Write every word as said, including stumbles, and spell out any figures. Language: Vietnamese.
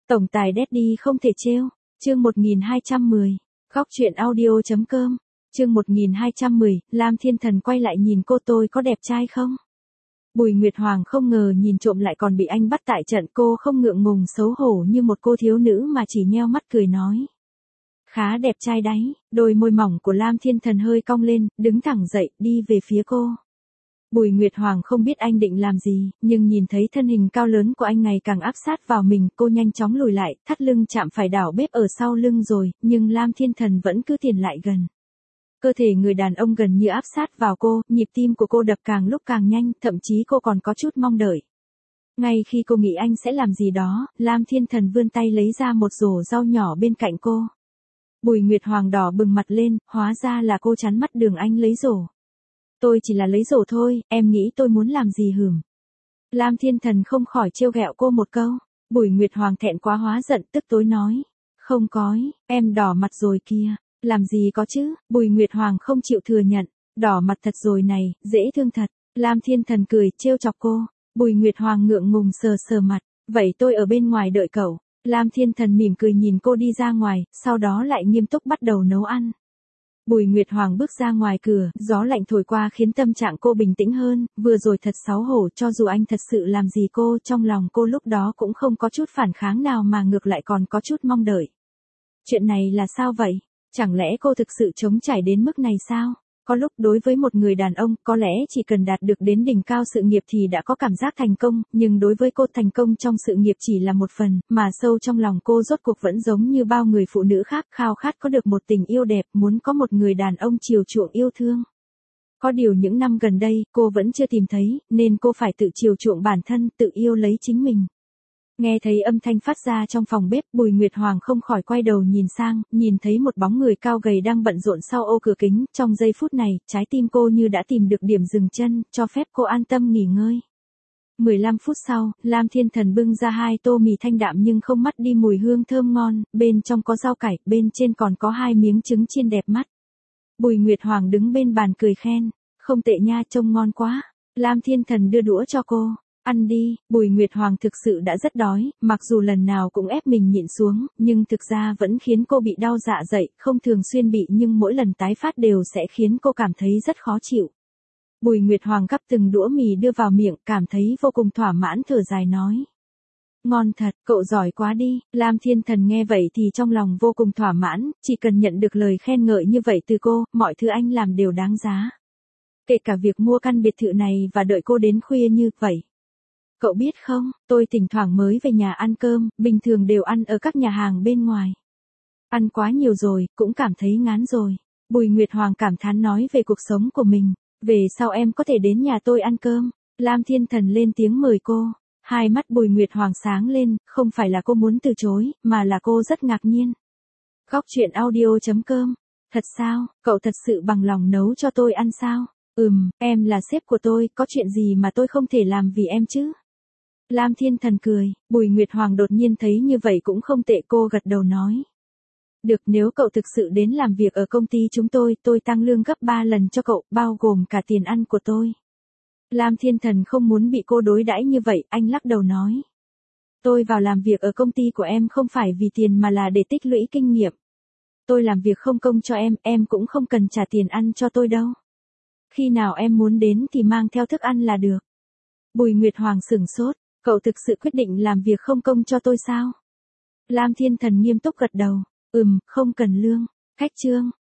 Tổng tài Daddy không thể trêu. Chương một nghìn hai trăm mười. Góc truyện audio.com. Chương một nghìn hai trăm mười, Lam Thiên Thần quay lại nhìn cô, tôi có đẹp trai không? Bùi Nguyệt Hoàng không ngờ nhìn trộm lại còn bị anh bắt tại trận, cô không ngượng ngùng xấu hổ như một cô thiếu nữ mà chỉ nheo mắt cười nói. Khá đẹp trai đấy, đôi môi mỏng của Lam Thiên Thần hơi cong lên, đứng thẳng dậy, đi về phía cô. Bùi Nguyệt Hoàng không biết anh định làm gì, nhưng nhìn thấy thân hình cao lớn của anh ngày càng áp sát vào mình, cô nhanh chóng lùi lại, thắt lưng chạm phải đảo bếp ở sau lưng rồi, nhưng Lam Thiên Thần vẫn cứ tiến lại gần. Cơ thể người đàn ông gần như áp sát vào cô, nhịp tim của cô đập càng lúc càng nhanh, thậm chí cô còn có chút mong đợi. Ngay khi cô nghĩ anh sẽ làm gì đó, Lam Thiên Thần vươn tay lấy ra một rổ rau nhỏ bên cạnh cô. Bùi Nguyệt Hoàng đỏ bừng mặt lên, hóa ra là cô chắn mắt đường anh lấy rổ. Tôi chỉ là lấy rổ thôi, em nghĩ tôi muốn làm gì hửm. Lam Thiên Thần không khỏi trêu ghẹo cô một câu. Bùi Nguyệt Hoàng thẹn quá hóa giận, tức tối nói. Không có, em đỏ mặt rồi kìa. Làm gì có chứ, Bùi Nguyệt Hoàng không chịu thừa nhận. Đỏ mặt thật rồi này, dễ thương thật. Lam Thiên Thần cười, trêu chọc cô. Bùi Nguyệt Hoàng ngượng ngùng sờ sờ mặt. Vậy tôi ở bên ngoài đợi cậu. Lam Thiên Thần mỉm cười nhìn cô đi ra ngoài, sau đó lại nghiêm túc bắt đầu nấu ăn. Bùi Nguyệt Hoàng bước ra ngoài cửa, gió lạnh thổi qua khiến tâm trạng cô bình tĩnh hơn, vừa rồi thật xấu hổ, cho dù anh thật sự làm gì cô, trong lòng cô lúc đó cũng không có chút phản kháng nào mà ngược lại còn có chút mong đợi. Chuyện này là sao vậy? Chẳng lẽ cô thực sự trống trải đến mức này sao? Có lúc đối với một người đàn ông, có lẽ chỉ cần đạt được đến đỉnh cao sự nghiệp thì đã có cảm giác thành công, nhưng đối với cô thành công trong sự nghiệp chỉ là một phần, mà sâu trong lòng cô rốt cuộc vẫn giống như bao người phụ nữ khác, khao khát có được một tình yêu đẹp, muốn có một người đàn ông chiều chuộng yêu thương. Có điều những năm gần đây, cô vẫn chưa tìm thấy, nên cô phải tự chiều chuộng bản thân, tự yêu lấy chính mình. Nghe thấy âm thanh phát ra trong phòng bếp, Bùi Nguyệt Hoàng không khỏi quay đầu nhìn sang, nhìn thấy một bóng người cao gầy đang bận rộn sau ô cửa kính, trong giây phút này, trái tim cô như đã tìm được điểm dừng chân, cho phép cô an tâm nghỉ ngơi. mười lăm phút sau, Lam Thiên Thần bưng ra hai tô mì thanh đạm nhưng không mất đi mùi hương thơm ngon, bên trong có rau cải, bên trên còn có hai miếng trứng chiên đẹp mắt. Bùi Nguyệt Hoàng đứng bên bàn cười khen, không tệ nha, trông ngon quá. Lam Thiên Thần đưa đũa cho cô. Ăn đi, Bùi Nguyệt Hoàng thực sự đã rất đói, mặc dù lần nào cũng ép mình nhịn xuống, nhưng thực ra vẫn khiến cô bị đau dạ dày, không thường xuyên bị nhưng mỗi lần tái phát đều sẽ khiến cô cảm thấy rất khó chịu. Bùi Nguyệt Hoàng gắp từng đũa mì đưa vào miệng, cảm thấy vô cùng thỏa mãn, thở dài nói. Ngon thật, cậu giỏi quá đi. Lam Thiên Thần nghe vậy thì trong lòng vô cùng thỏa mãn, chỉ cần nhận được lời khen ngợi như vậy từ cô, mọi thứ anh làm đều đáng giá. Kể cả việc mua căn biệt thự này và đợi cô đến khuya như vậy. Cậu biết không, tôi thỉnh thoảng mới về nhà ăn cơm, bình thường đều ăn ở các nhà hàng bên ngoài. Ăn quá nhiều rồi, cũng cảm thấy ngán rồi. Bùi Nguyệt Hoàng cảm thán nói về cuộc sống của mình. Về sau em có thể đến nhà tôi ăn cơm. Lam Thiên Thần lên tiếng mời cô. Hai mắt Bùi Nguyệt Hoàng sáng lên, không phải là cô muốn từ chối, mà là cô rất ngạc nhiên. Góc truyện audio.com. Thật sao, cậu thật sự bằng lòng nấu cho tôi ăn sao? Ừm, em là sếp của tôi, có chuyện gì mà tôi không thể làm vì em chứ? Lam Thiên Thần cười, Bùi Nguyệt Hoàng đột nhiên thấy như vậy cũng không tệ, cô gật đầu nói. Được, nếu cậu thực sự đến làm việc ở công ty chúng tôi, tôi tăng lương gấp ba lần cho cậu, bao gồm cả tiền ăn của tôi. Lam Thiên Thần không muốn bị cô đối đãi như vậy, anh lắc đầu nói. Tôi vào làm việc ở công ty của em không phải vì tiền mà là để tích lũy kinh nghiệm. Tôi làm việc không công cho em, em cũng không cần trả tiền ăn cho tôi đâu. Khi nào em muốn đến thì mang theo thức ăn là được. Bùi Nguyệt Hoàng sửng sốt. Cậu thực sự quyết định làm việc không công cho tôi sao? Lam Thiên Thần nghiêm túc gật đầu. Ừm, không cần lương. Khách trương.